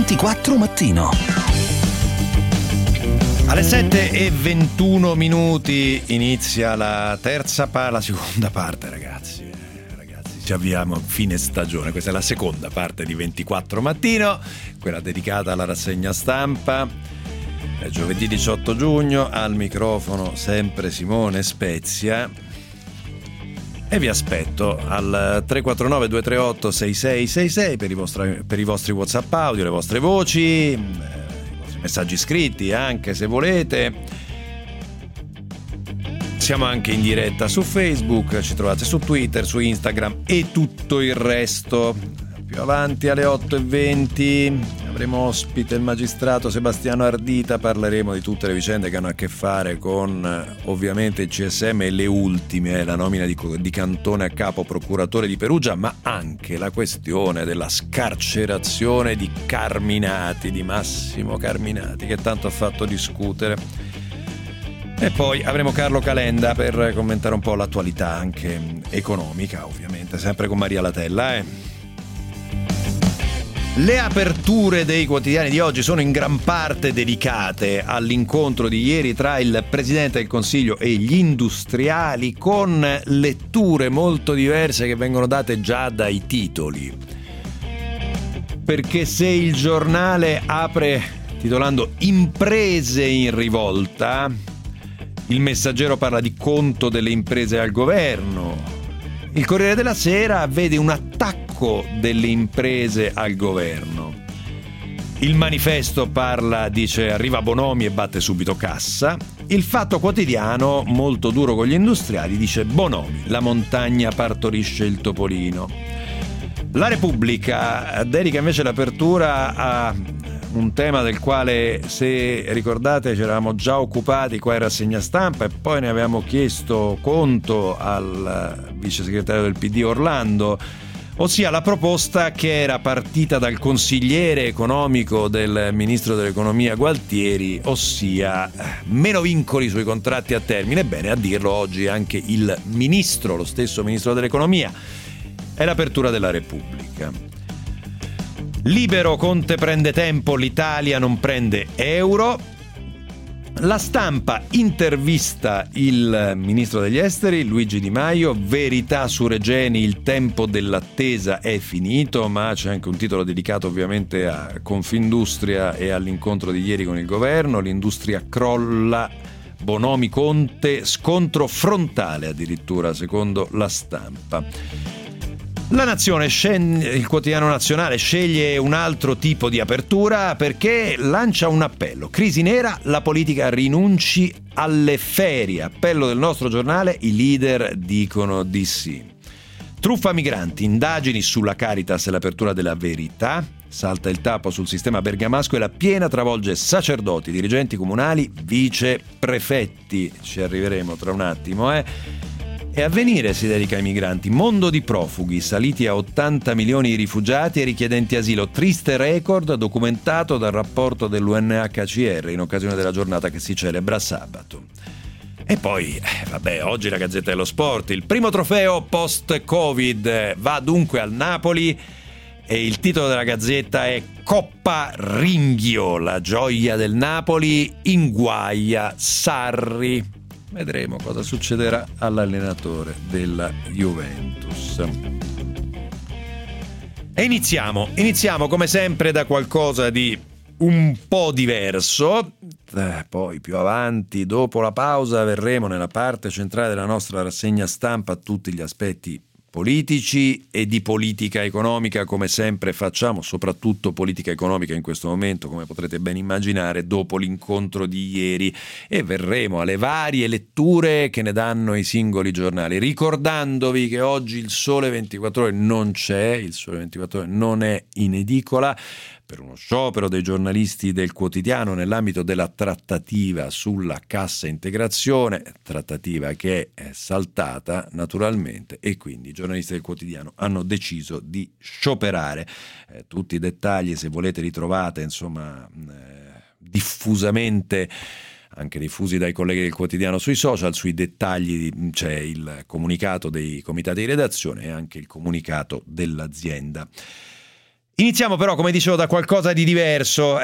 24 Mattino. Alle 7:21 inizia la seconda parte, ragazzi. Ci avviamo a fine stagione. Questa è la seconda parte di 24 Mattino, quella dedicata alla rassegna stampa. È giovedì 18 giugno, al microfono sempre Simone Spezia. E vi aspetto al 349 238 6666 per i vostri WhatsApp audio, le vostre voci, i vostri messaggi scritti, anche se volete. Siamo anche in diretta su Facebook, ci trovate su Twitter, su Instagram e tutto il resto. Più avanti alle 8:20 avremo ospite il magistrato Sebastiano Ardita, parleremo di tutte le vicende che hanno a che fare con ovviamente il CSM e le ultime, la nomina di Cantone a capo procuratore di Perugia, ma anche la questione della scarcerazione di Carminati, di Massimo Carminati, che tanto ha fatto discutere. E poi avremo Carlo Calenda per commentare un po' l'attualità anche economica, ovviamente, sempre con Maria Latella. Le aperture dei quotidiani di oggi sono in gran parte dedicate all'incontro di ieri tra il Presidente del Consiglio e gli industriali, con letture molto diverse che vengono date già dai titoli. Perché se il giornale apre titolando "Imprese in rivolta", il Messaggero parla di conto delle imprese al governo, il Corriere della Sera vede un attacco delle imprese al governo, il Manifesto dice arriva Bonomi e batte subito cassa, il Fatto Quotidiano, molto duro con gli industriali, dice Bonomi, la montagna partorisce il topolino. La Repubblica dedica invece l'apertura a un tema del quale, se ricordate, ci eravamo già occupati qua in rassegna stampa e poi ne avevamo chiesto conto al vice segretario del PD Orlando, ossia la proposta che era partita dal consigliere economico del ministro dell'economia Gualtieri, ossia meno vincoli sui contratti a termine. Bene, a dirlo oggi anche il ministro, lo stesso ministro dell'economia. È l'apertura della Repubblica. Libero, Conte prende tempo, l'Italia non prende euro. La Stampa intervista il ministro degli esteri Luigi Di Maio, verità su Regeni, il tempo dell'attesa è finito, ma c'è anche un titolo dedicato ovviamente a Confindustria e all'incontro di ieri con il governo. L'industria crolla, Bonomi Conte, scontro frontale addirittura secondo la Stampa. La Nazione, il quotidiano nazionale, sceglie un altro tipo di apertura perché lancia un appello. Crisi nera, la politica rinunci alle ferie. Appello del nostro giornale, i leader dicono di sì. Truffa migranti, indagini sulla Caritas e l'apertura della Verità. Salta il tappo sul sistema bergamasco e la piena travolge sacerdoti, dirigenti comunali, viceprefetti. Ci arriveremo tra un attimo, E Avvenire si dedica ai migranti. Mondo di profughi, saliti a 80 milioni i rifugiati e richiedenti asilo. Triste record documentato dal rapporto dell'UNHCR in occasione della giornata che si celebra sabato. E poi, oggi la Gazzetta dello Sport. Il primo trofeo post-Covid va dunque al Napoli e il titolo della Gazzetta è Coppa Ringhio, la gioia del Napoli inguaia Sarri. Vedremo cosa succederà all'allenatore della Juventus. E iniziamo come sempre da qualcosa di un po' diverso. Poi più avanti, dopo la pausa, verremo nella parte centrale della nostra rassegna stampa a tutti gli aspetti politici e di politica economica, come sempre facciamo, soprattutto politica economica in questo momento, come potrete ben immaginare, dopo l'incontro di ieri, e verremo alle varie letture che ne danno i singoli giornali, ricordandovi che oggi il Sole 24 Ore non c'è, il Sole 24 Ore non è in edicola per uno sciopero dei giornalisti del quotidiano nell'ambito della trattativa sulla cassa integrazione, trattativa che è saltata naturalmente, e quindi i giornalisti del quotidiano hanno deciso di scioperare. Tutti i dettagli, se volete, li trovate diffusamente, anche diffusi dai colleghi del quotidiano sui social. Sui dettagli c'è il comunicato dei comitati di redazione e anche il comunicato dell'azienda. Iniziamo però, come dicevo, da qualcosa di diverso.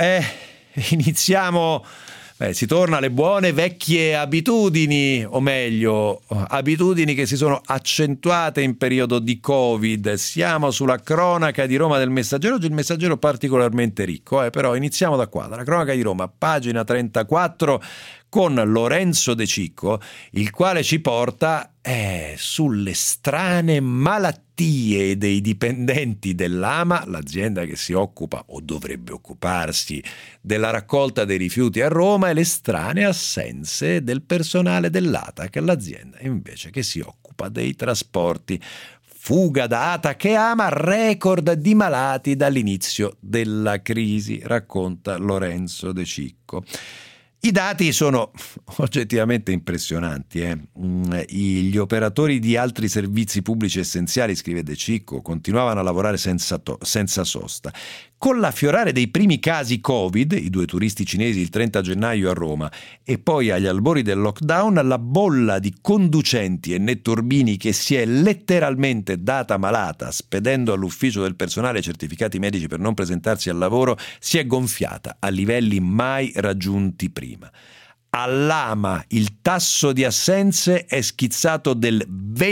Si torna alle buone vecchie abitudini, o meglio, abitudini che si sono accentuate in periodo di Covid. Siamo sulla cronaca di Roma del Messaggero, oggi il Messaggero particolarmente ricco, però iniziamo da qua, dalla cronaca di Roma, pagina 34, con Lorenzo De Cicco, il quale ci porta sulle strane malattie dei dipendenti dell'AMA, l'azienda che si occupa o dovrebbe occuparsi della raccolta dei rifiuti a Roma, e le strane assenze del personale dell'ATAC, l'azienda invece che si occupa dei trasporti. Fuga da ATAC e AMA, record di malati dall'inizio della crisi, racconta Lorenzo De Cicco. I dati sono oggettivamente impressionanti. Gli operatori di altri servizi pubblici essenziali, scrive De Cicco, continuavano a lavorare senza sosta. Con l'affiorare dei primi casi Covid, i 2 turisti cinesi il 30 gennaio a Roma, e poi agli albori del lockdown, la bolla di conducenti e netturbini che si è letteralmente data malata spedendo all'ufficio del personale certificati medici per non presentarsi al lavoro si è gonfiata a livelli mai raggiunti prima. All'AMA il tasso di assenze è schizzato del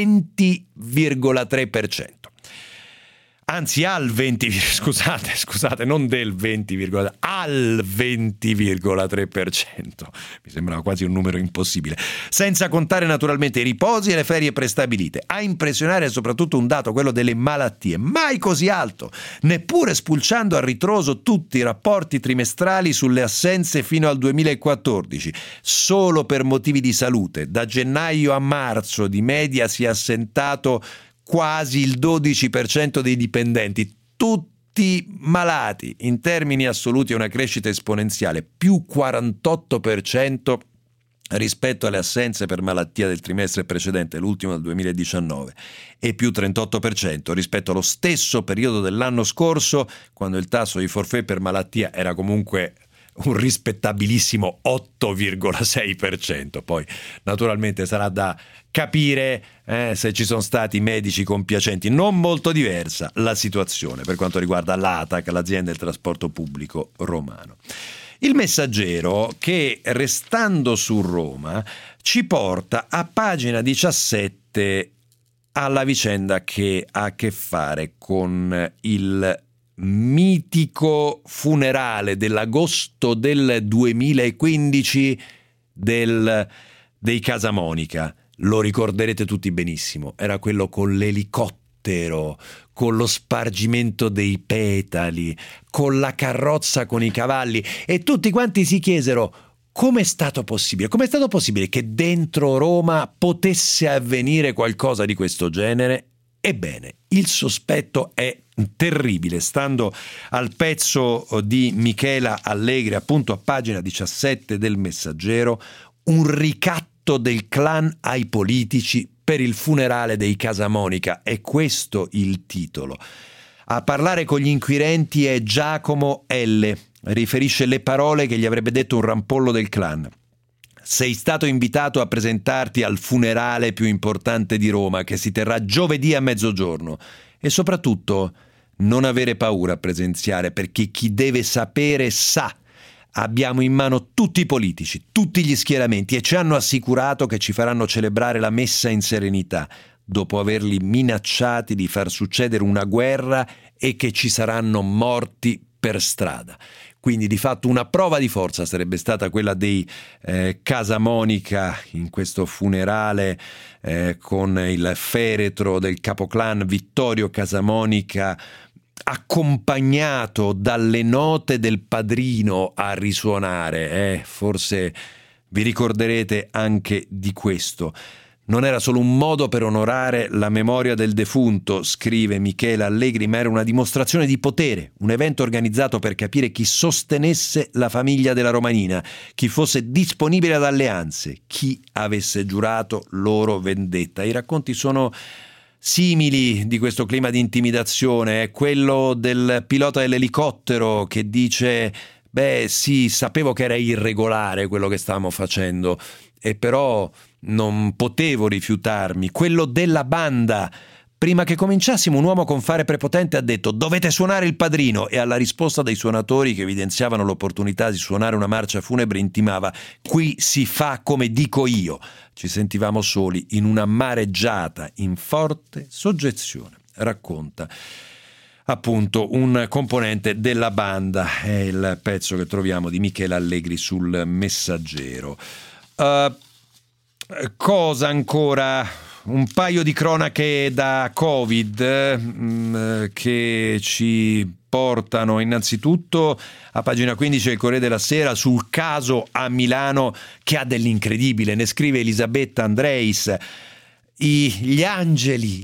20,3%. Anzi al 20, scusate, non del 20, al 20,3%. Mi sembrava quasi un numero impossibile. Senza contare naturalmente i riposi e le ferie prestabilite. A impressionare è soprattutto un dato, quello delle malattie, mai così alto, neppure spulciando a ritroso tutti i rapporti trimestrali sulle assenze fino al 2014. Solo per motivi di salute, da gennaio a marzo di media si è assentato quasi il 12% dei dipendenti, tutti malati. In termini assoluti è una crescita esponenziale, più 48% rispetto alle assenze per malattia del trimestre precedente, l'ultimo del 2019, e più 38% rispetto allo stesso periodo dell'anno scorso, quando il tasso di forfait per malattia era comunque un rispettabilissimo 8,6%. Poi naturalmente sarà da capire se ci sono stati medici compiacenti. Non molto diversa la situazione per quanto riguarda l'ATAC, l'azienda del trasporto pubblico romano. Il Messaggero, che restando su Roma ci porta a pagina 17 alla vicenda che ha a che fare con il mitico funerale dell'agosto del 2015 dei Casamonica. Lo ricorderete tutti benissimo, era quello con l'elicottero, con lo spargimento dei petali, con la carrozza con i cavalli, e tutti quanti si chiesero com'è stato possibile che dentro Roma potesse avvenire qualcosa di questo genere. Ebbene, il sospetto è terribile. Stando al pezzo di Michela Allegri, appunto a pagina 17 del Messaggero, un ricatto del clan ai politici per il funerale dei Casamonica, è questo il titolo. A parlare con gli inquirenti è Giacomo L., riferisce le parole che gli avrebbe detto un rampollo del clan. Sei stato invitato a presentarti al funerale più importante di Roma, che si terrà giovedì a mezzogiorno, e soprattutto non avere paura a presenziare, perché chi deve sapere sa. Abbiamo in mano tutti i politici, tutti gli schieramenti, e ci hanno assicurato che ci faranno celebrare la messa in serenità, dopo averli minacciati di far succedere una guerra e che ci saranno morti per strada. Quindi di fatto una prova di forza sarebbe stata quella dei Casamonica in questo funerale con il feretro del capoclan Vittorio Casamonica accompagnato dalle note del padrino a risuonare. Forse vi ricorderete anche di questo. Non era solo un modo per onorare la memoria del defunto, scrive Michela Allegri, ma era una dimostrazione di potere, un evento organizzato per capire chi sostenesse la famiglia della Romanina, chi fosse disponibile ad alleanze, chi avesse giurato loro vendetta. I racconti sono simili di questo clima di intimidazione. È quello del pilota dell'elicottero che dice: beh sì, sapevo che era irregolare quello che stavamo facendo, e però non potevo rifiutarmi. Quello della banda: Prima che cominciassimo, un uomo con fare prepotente ha detto: dovete suonare il padrino, e alla risposta dei suonatori, che evidenziavano l'opportunità di suonare una marcia funebre, intimava: qui si fa come dico io. Ci sentivamo soli in una mareggiata in forte soggezione, racconta appunto un componente della banda. È il pezzo che troviamo di Michele Allegri sul Messaggero. Cosa ancora? Un paio di cronache da Covid che ci portano innanzitutto a pagina 15 del Corriere della Sera sul caso a Milano che ha dell'incredibile. Ne scrive Elisabetta Andreis. Gli angeli,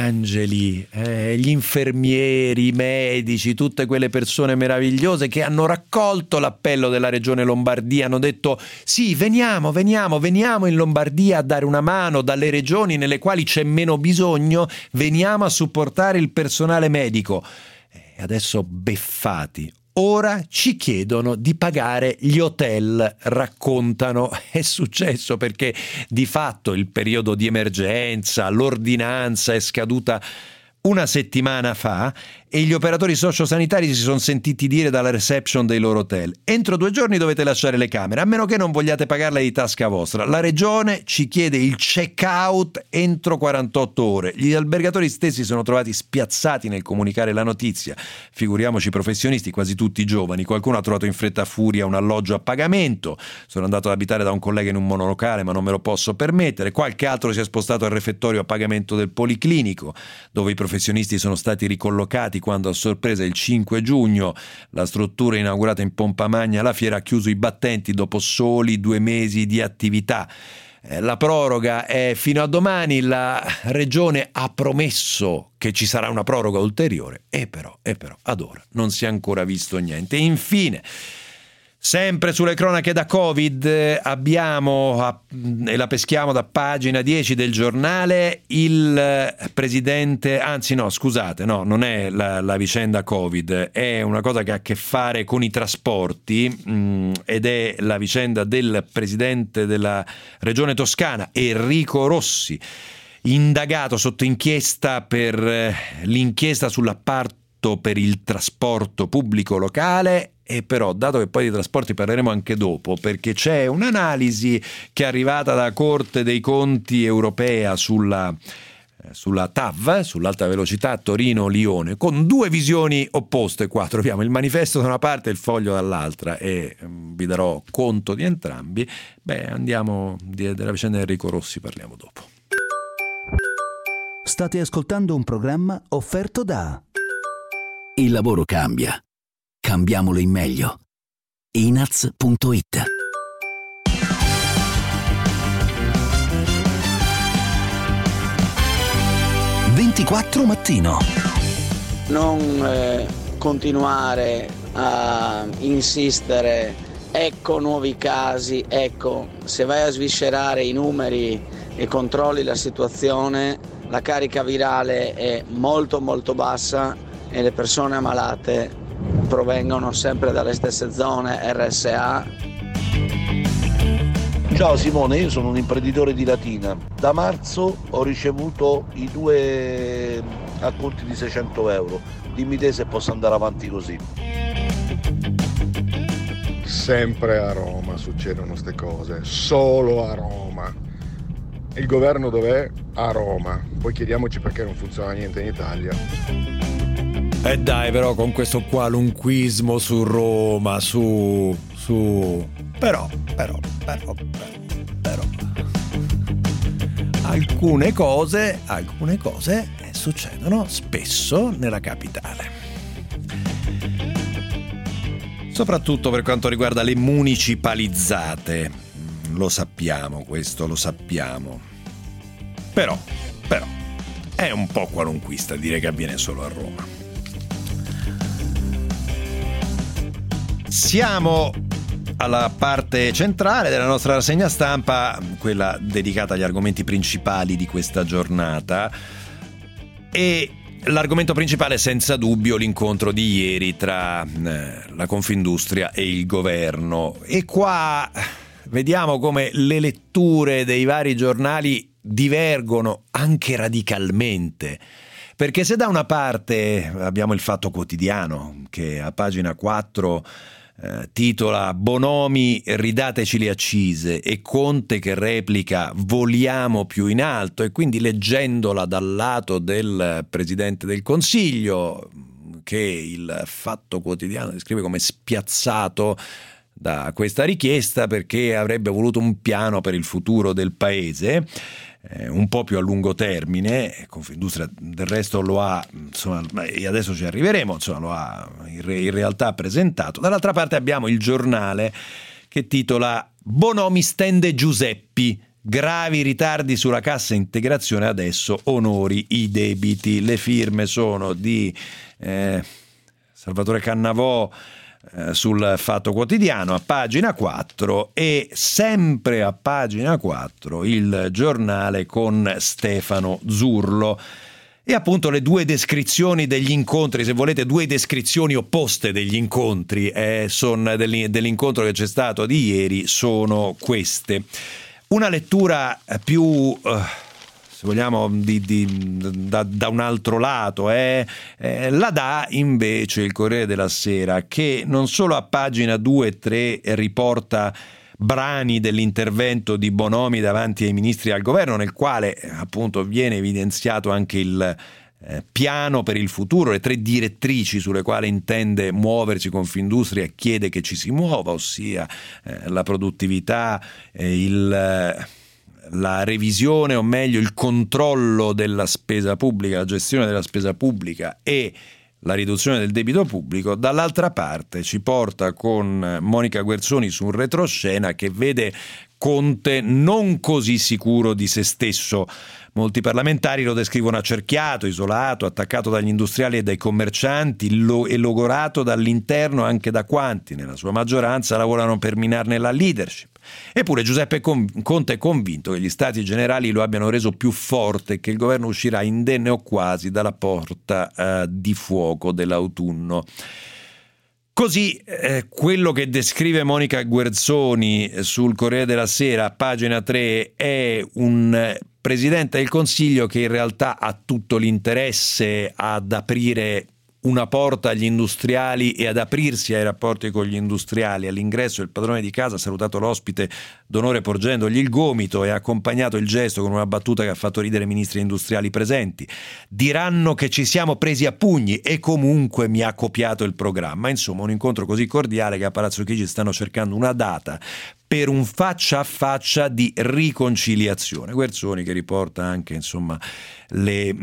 gli infermieri, i medici, tutte quelle persone meravigliose che hanno raccolto l'appello della Regione Lombardia, hanno detto: sì, veniamo in Lombardia a dare una mano, dalle regioni nelle quali c'è meno bisogno, veniamo a supportare il personale medico. E adesso beffati. Ora ci chiedono di pagare gli hotel, raccontano. È successo perché di fatto il periodo di emergenza, l'ordinanza è scaduta una settimana fa e gli operatori sociosanitari si sono sentiti dire dalla reception dei loro hotel: entro 2 giorni dovete lasciare le camere, a meno che non vogliate pagarle di tasca vostra. La regione ci chiede il check-out entro 48 ore. Gli albergatori stessi sono trovati spiazzati nel comunicare la notizia. Figuriamoci i professionisti, quasi tutti giovani. Qualcuno ha trovato in fretta furia un alloggio a pagamento. Sono andato ad abitare da un collega in un monolocale, ma non me lo posso permettere. Qualche altro si è spostato al refettorio a pagamento del Policlinico, dove i professionisti sono stati ricollocati quando a sorpresa il 5 giugno la struttura inaugurata in pompa magna la fiera ha chiuso i battenti dopo soli 2 mesi di attività. La proroga è fino a domani, la regione ha promesso che ci sarà una proroga ulteriore e però ad ora non si è ancora visto niente. E infine, sempre sulle cronache da Covid, abbiamo, e la peschiamo da pagina 10 del giornale, il presidente, non è la vicenda Covid, è una cosa che ha a che fare con i trasporti ed è la vicenda del presidente della regione toscana, Enrico Rossi, indagato sotto inchiesta per l'inchiesta sull'appalto per il trasporto pubblico locale. E però, dato che poi di trasporti parleremo anche dopo, perché c'è un'analisi che è arrivata dalla Corte dei Conti europea sulla TAV, sull'alta velocità Torino-Lione, con 2 visioni opposte. Qua troviamo il manifesto da una parte e il foglio dall'altra, e vi darò conto di entrambi. Andiamo della vicenda di Enrico Rossi, parliamo dopo. State ascoltando un programma offerto da Il lavoro cambia. Cambiamolo in meglio. Inaz.it. Mattino. Non continuare a insistere, ecco nuovi casi, ecco, se vai a sviscerare i numeri e controlli la situazione, la carica virale è molto molto bassa e le persone ammalate provengono sempre dalle stesse zone RSA. Ciao Simone, io sono un imprenditore di Latina. Da marzo ho ricevuto i 2 acconti di 600 euro. Dimmi te se posso andare avanti così. Sempre a Roma succedono queste cose, solo a Roma. Il governo dov'è? A Roma. Poi chiediamoci perché non funziona niente in Italia. E dai, però, con questo qualunquismo su Roma, su però alcune cose succedono spesso nella capitale, soprattutto per quanto riguarda le municipalizzate. Lo sappiamo, però è un po' qualunquista dire che avviene solo a Roma. Siamo alla parte centrale della nostra rassegna stampa, quella dedicata agli argomenti principali di questa giornata, e l'argomento principale è senza dubbio l'incontro di ieri tra la Confindustria e il governo. E qua vediamo come le letture dei vari giornali divergono anche radicalmente. Perché se da una parte abbiamo il Fatto Quotidiano che a pagina 4 titola Bonomi ridateci le accise e Conte che replica voliamo più in alto, e quindi leggendola dal lato del Presidente del Consiglio, che il Fatto Quotidiano descrive come spiazzato da questa richiesta perché avrebbe voluto un piano per il futuro del paese, un po' più a lungo termine. Confindustria del resto lo ha, insomma, e adesso ci arriveremo, insomma, lo ha in realtà presentato. Dall'altra parte abbiamo il Giornale che titola Bonomi stende Giuseppi, gravi ritardi sulla cassa integrazione, adesso onori i debiti. Le firme sono di Salvatore Cannavò sul Fatto Quotidiano a pagina 4, e sempre a pagina 4 il Giornale con Stefano Zurlo. E appunto le due descrizioni degli incontri, se volete due descrizioni opposte degli incontri, dell'incontro che c'è stato di ieri, sono queste. Una lettura più se vogliamo da un altro lato la dà invece il Corriere della Sera, che non solo a pagina 2 e 3 riporta brani dell'intervento di Bonomi davanti ai ministri al governo, nel quale appunto viene evidenziato anche il piano per il futuro, le 3 direttrici sulle quali intende muoversi Confindustria, chiede che ci si muova, ossia la produttività, la revisione, o meglio il controllo della spesa pubblica, la gestione della spesa pubblica e la riduzione del debito pubblico. Dall'altra parte ci porta con Monica Guerzoni su un retroscena che vede Conte non così sicuro di se stesso. Molti parlamentari lo descrivono accerchiato, isolato, attaccato dagli industriali e dai commercianti e logorato dall'interno anche da quanti, nella sua maggioranza, lavorano per minarne la leadership. Eppure Giuseppe Conte è convinto che gli stati generali lo abbiano reso più forte e che il governo uscirà indenne o quasi dalla porta di fuoco dell'autunno. Così quello che descrive Monica Guerzoni sul Corriere della Sera, pagina 3, è un Presidente del Consiglio che in realtà ha tutto l'interesse ad aprire una porta agli industriali e ad aprirsi ai rapporti con gli industriali. All'ingresso il padrone di casa ha salutato l'ospite d'onore porgendogli il gomito e ha accompagnato il gesto con una battuta che ha fatto ridere i ministri industriali presenti. Diranno che ci siamo presi a pugni e comunque mi ha copiato il programma. Insomma, un incontro così cordiale che a Palazzo Chigi stanno cercando una data per un faccia a faccia di riconciliazione. Guerzoni che riporta anche, insomma, le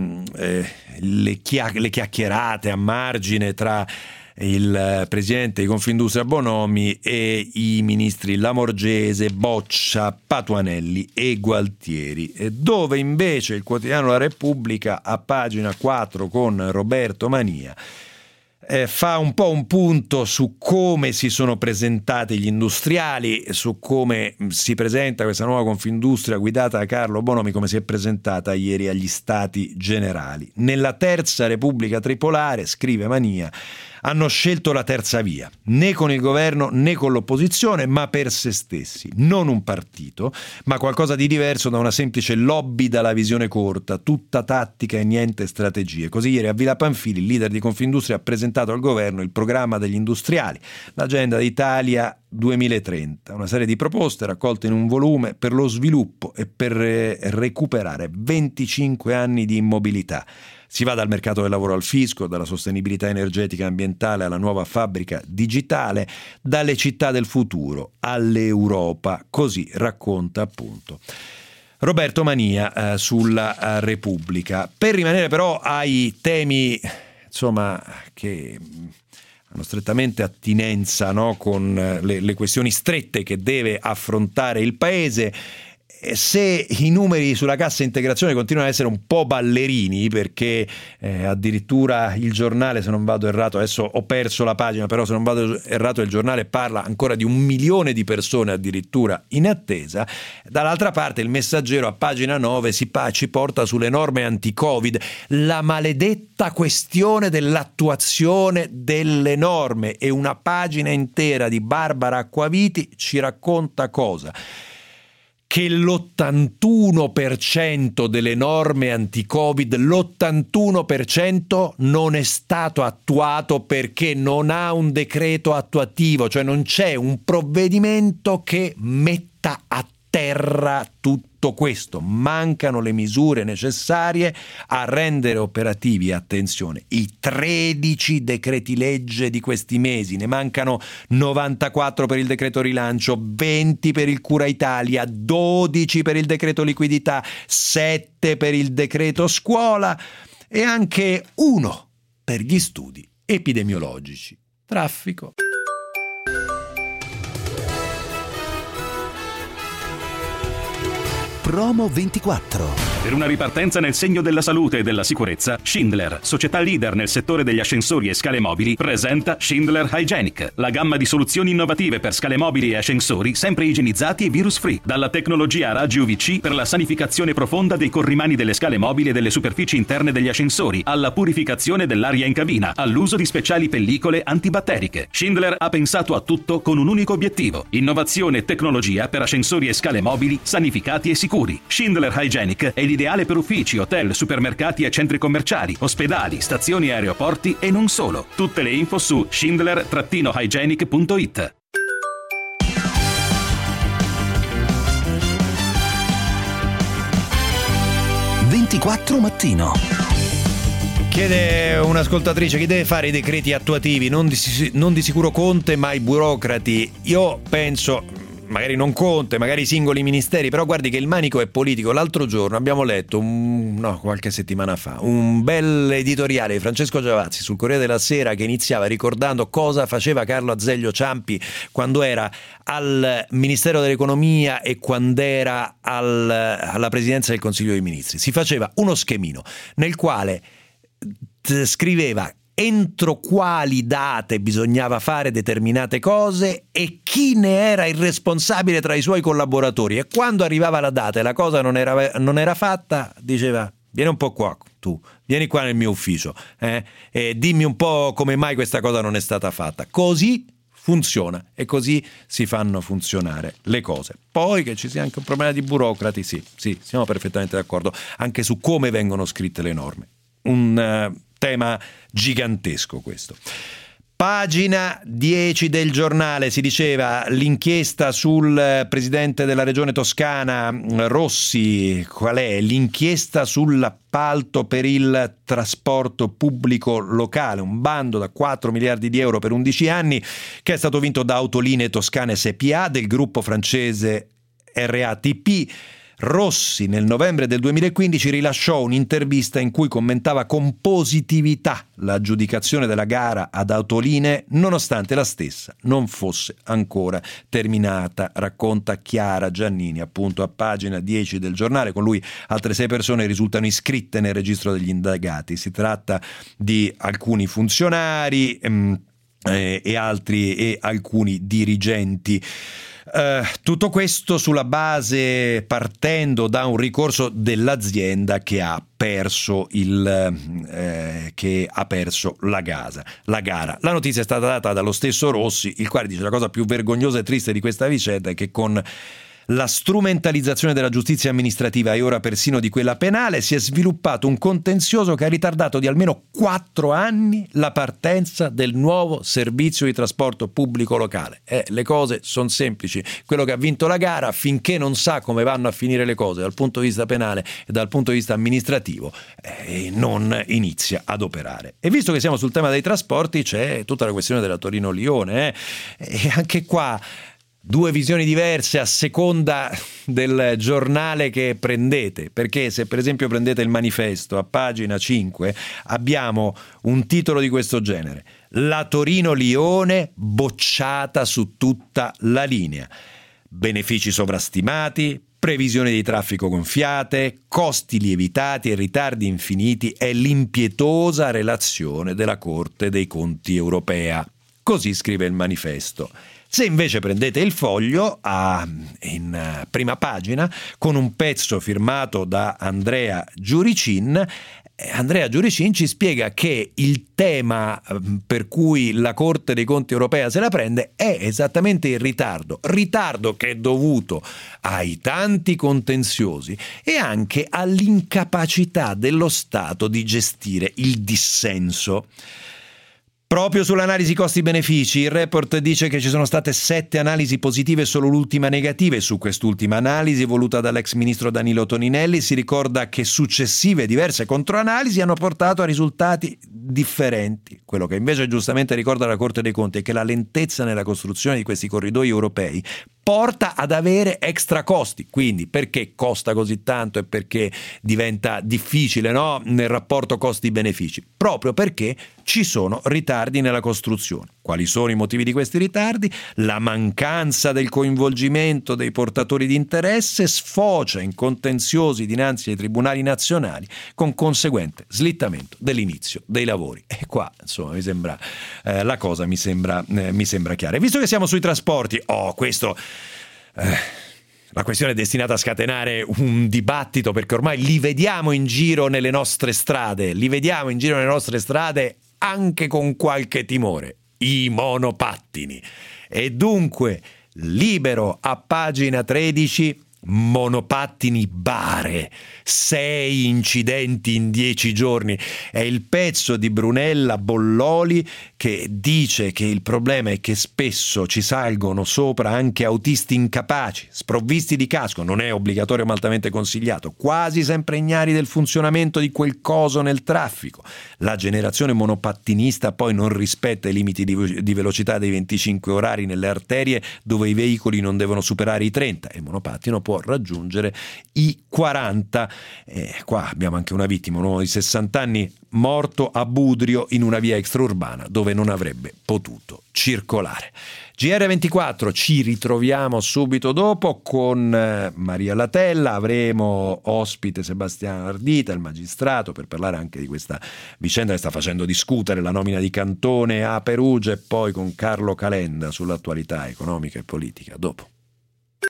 chiacchierate a margine tra il presidente di Confindustria Bonomi e i ministri Lamorgese, Boccia, Patuanelli e Gualtieri, dove invece il quotidiano La Repubblica a pagina 4 con Roberto Mania fa un po' un punto su come si sono presentati gli industriali, su come si presenta questa nuova Confindustria guidata da Carlo Bonomi, come si è presentata ieri agli Stati Generali. Nella terza Repubblica tripolare, scrive Mania, hanno scelto la terza via, né con il governo né con l'opposizione, ma per se stessi. Non un partito, ma qualcosa di diverso da una semplice lobby dalla visione corta, tutta tattica e niente strategie. Così ieri a Villa Pamphili il leader di Confindustria ha presentato al governo il programma degli industriali, l'agenda d'Italia 2030, una serie di proposte raccolte in un volume per lo sviluppo e per recuperare 25 anni di immobilità. Si va dal mercato del lavoro al fisco, dalla sostenibilità energetica e ambientale alla nuova fabbrica digitale, dalle città del futuro all'Europa, così racconta appunto Roberto Mania sulla Repubblica. Per rimanere però ai temi, insomma, che hanno strettamente attinenza, no, con le questioni strette che deve affrontare il Paese. Se i numeri sulla cassa integrazione continuano ad essere un po' ballerini, perché addirittura il Giornale, se non vado errato, adesso ho perso la pagina, però se non vado errato il Giornale parla ancora di 1 milione di persone addirittura in attesa, dall'altra parte il Messaggero a pagina 9 ci porta sulle norme anti-Covid, la maledetta questione dell'attuazione delle norme, e una pagina intera di Barbara Acquaviti ci racconta cosa? che l'81% delle norme anti-Covid, l'81% non è stato attuato perché non ha un decreto attuativo, cioè non c'è un provvedimento che metta a terra tutto questo. Mancano le misure necessarie a rendere operativi, attenzione, i 13 decreti legge di questi mesi. Ne mancano 94 per il decreto rilancio, 20 per il Cura Italia, 12 per il decreto liquidità, 7 per il decreto scuola e anche 1 per gli studi epidemiologici. Traffico. Promo 24. Per una ripartenza nel segno della salute e della sicurezza, Schindler, società leader nel settore degli ascensori e scale mobili, presenta Schindler Hygienic, la gamma di soluzioni innovative per scale mobili e ascensori sempre igienizzati e virus free. Dalla tecnologia a raggi UVC per la sanificazione profonda dei corrimani delle scale mobili e delle superfici interne degli ascensori, alla purificazione dell'aria in cabina, all'uso di speciali pellicole antibatteriche. Schindler ha pensato a tutto con un unico obiettivo: innovazione e tecnologia per ascensori e scale mobili sanificati e sicuri. Schindler Hygienic è l'ideale per uffici, hotel, supermercati e centri commerciali, ospedali, stazioni e aeroporti e non solo. Tutte le info su schindler-hygienic.it. Mattino. Chiede un'ascoltatrice: chi deve fare i decreti attuativi? Non di sicuro Conte, ma i burocrati. Io penso, magari non Conte, magari i singoli ministeri, però guardi che il manico è politico. L'altro giorno abbiamo letto, qualche settimana fa, un bel editoriale di Francesco Giavazzi sul Corriere della Sera che iniziava ricordando cosa faceva Carlo Azeglio Ciampi quando era al Ministero dell'Economia e quando era alla Presidenza del Consiglio dei Ministri. Si faceva uno schemino nel quale scriveva entro quali date bisognava fare determinate cose e chi ne era il responsabile tra i suoi collaboratori, e quando arrivava la data e la cosa non era fatta, diceva: vieni un po' qua tu, vieni qua nel mio ufficio, e dimmi un po' come mai questa cosa non è stata fatta. Così funziona e così si fanno funzionare le cose. Poi che ci sia anche un problema di burocrati, sì, siamo perfettamente d'accordo anche su come vengono scritte le norme. Un tema gigantesco questo. Pagina 10 del giornale, si diceva l'inchiesta sul presidente della regione toscana Rossi. Qual è? L'inchiesta sull'appalto per il trasporto pubblico locale, un bando da 4 miliardi di euro per 11 anni che è stato vinto da Autolinee Toscane SPA del gruppo francese RATP. Rossi nel novembre del 2015 rilasciò un'intervista in cui commentava con positività l'aggiudicazione della gara ad Autolinee nonostante la stessa non fosse ancora terminata, racconta Chiara Giannini appunto a pagina 10 del giornale. Con lui altre 6 persone risultano iscritte nel registro degli indagati. Si tratta di alcuni funzionari e alcuni dirigenti. Tutto questo sulla base, partendo da un ricorso dell'azienda che ha perso la gara. La notizia è stata data dallo stesso Rossi, il quale dice: la cosa più vergognosa e triste di questa vicenda è che con la strumentalizzazione della giustizia amministrativa e ora persino di quella penale si è sviluppato un contenzioso che ha ritardato di almeno 4 anni la partenza del nuovo servizio di trasporto pubblico locale. Le cose sono semplici: quello che ha vinto la gara, finché non sa come vanno a finire le cose dal punto di vista penale e dal punto di vista amministrativo, non inizia ad operare. E visto che siamo sul tema dei trasporti, c'è tutta la questione della Torino-Lione, e anche qua 2 visioni diverse a seconda del giornale che prendete, perché se per esempio prendete il Manifesto a pagina 5 abbiamo un titolo di questo genere: la Torino-Lione bocciata su tutta la linea, benefici sovrastimati, previsioni di traffico gonfiate, costi lievitati e ritardi infiniti è l'impietosa relazione della Corte dei Conti europea. Così scrive il Manifesto. Se invece prendete il Foglio in prima pagina con un pezzo firmato da Andrea Giuricin, Andrea Giuricin ci spiega che il tema per cui la Corte dei Conti europea se la prende è esattamente il ritardo che è dovuto ai tanti contenziosi e anche all'incapacità dello Stato di gestire il dissenso. Proprio sull'analisi costi-benefici, il report dice che ci sono state 7 analisi positive e solo l'ultima negativa. Su quest'ultima analisi, voluta dall'ex ministro Danilo Toninelli, si ricorda che successive diverse controanalisi hanno portato a risultati differenti. Quello che invece giustamente ricorda la Corte dei Conti è che la lentezza nella costruzione di questi corridoi europei porta ad avere extra costi. Quindi perché costa così tanto e perché diventa difficile, no? Nel rapporto costi-benefici? Proprio perché ci sono ritardi nella costruzione. Quali sono i motivi di questi ritardi? La mancanza del coinvolgimento dei portatori di interesse sfocia in contenziosi dinanzi ai tribunali nazionali con conseguente slittamento dell'inizio dei lavori. E qua, insomma, mi sembra la cosa mi sembra chiara. E visto che siamo sui trasporti, la questione è destinata a scatenare un dibattito, perché ormai li vediamo in giro nelle nostre strade, anche con qualche timore, i monopattini. E dunque, Libero a pagina 13, monopattini bare, 6 incidenti in 10 giorni. È il pezzo di Brunella Bolloli che dice che il problema è che spesso ci salgono sopra anche autisti incapaci, sprovvisti di casco, non è obbligatorio ma altamente consigliato, quasi sempre ignari del funzionamento di quel coso nel traffico. La generazione monopattinista poi non rispetta i limiti di velocità dei 25 orari nelle arterie dove i veicoli non devono superare i 30 e il monopattino può raggiungere i 40. Qua abbiamo anche una vittima, un uomo di 60 anni morto a Budrio in una via extraurbana dove non avrebbe potuto circolare. GR24, ci ritroviamo subito dopo con Maria Latella, avremo ospite Sebastiano Ardita, il magistrato, per parlare anche di questa vicenda che sta facendo discutere la nomina di Cantone a Perugia, e poi con Carlo Calenda sull'attualità economica e politica. Dopo.